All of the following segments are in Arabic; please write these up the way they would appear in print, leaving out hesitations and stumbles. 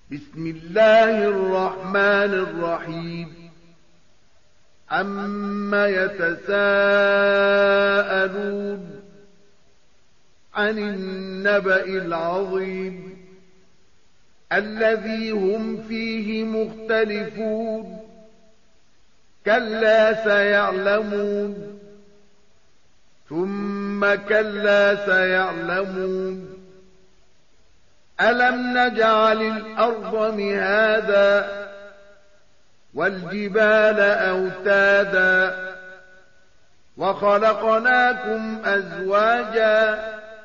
بسم الله الرحمن الرحيم عما يتساءلون عن النبأ العظيم الذي هم فيه مختلفون كلا سيعلمون ثم كلا سيعلمون ألم نجعل الأرض مهادا والجبال أوتادا وخلقناكم أزواجا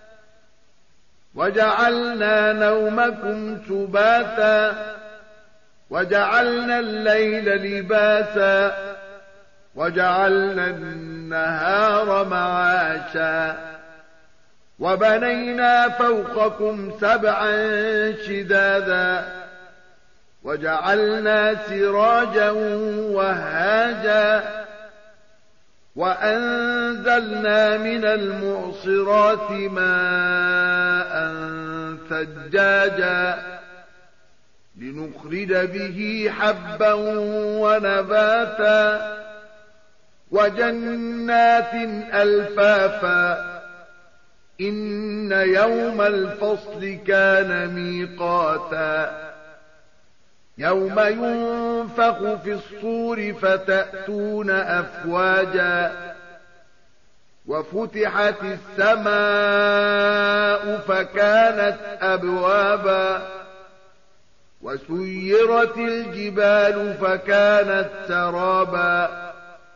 وجعلنا نومكم سباتا وجعلنا الليل لباسا وجعلنا النهار معاشا وبنينا فوقكم سبعا شدادا وجعلنا سراجا وهاجا وأنزلنا من المعصرات ماء ثجاجا لنخرج به حبا ونباتا وجنات ألفافا إن يوم الفصل كان ميقاتا يوم ينفخ في الصور فتأتون أفواجا وفتحت السماء فكانت أبوابا وسيرت الجبال فكانت سرابا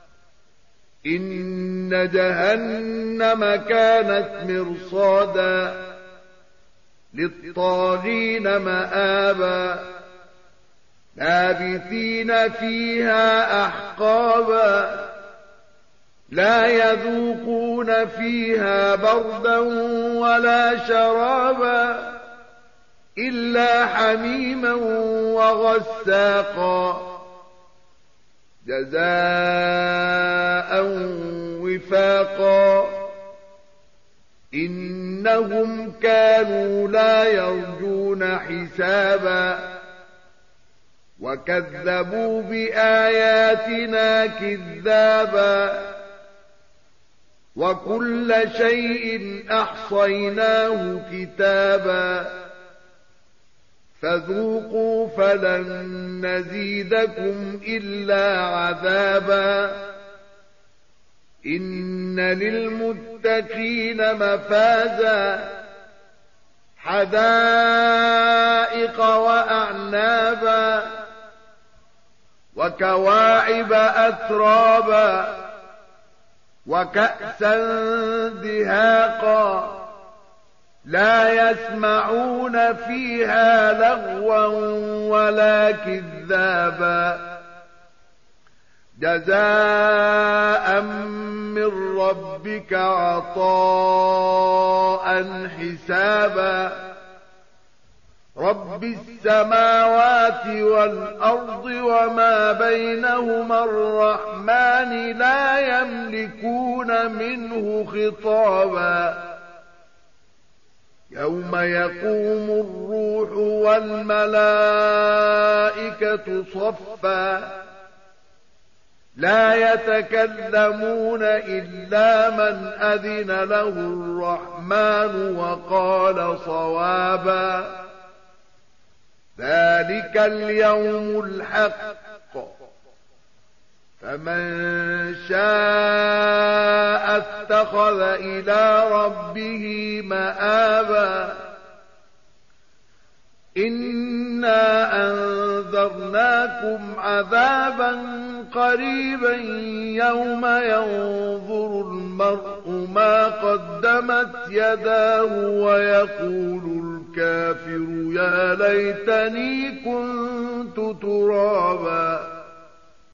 إن جهنم كانت مرصادا للطاغين مآبا لابثين فيها أحقابا لا يذوقون فيها بردا ولا شرابا إلا حميما وغساقا جزاء وفاقا إنهم كانوا لا يرجون حسابا وكذبوا بآياتنا كذابا وكل شيء أحصيناه كتابا فذوقوا فلن نزيدكم إلا عذابا إن للمتقين مفازا حدائق وأعنابا وكواعب أترابا وكأسا دهاقا لا يسمعون فيها لغوا ولا كذابا جزاء من ربك عطاء حسابا رب السماوات والأرض وما بينهما الرحمن لا يملكون منه خطابا يوم يقوم الروح والملائكة صفا لا يتكلمون إلا من أذن له الرحمن وقال صوابا ذلك اليوم الحق فمن شاء اتخذ إلى ربه مآبا إنا أنذرناكم عذابا قريبا يوم ينظر المرء ما قدمت يداه ويقول الكافر يا ليتني كنت ترابا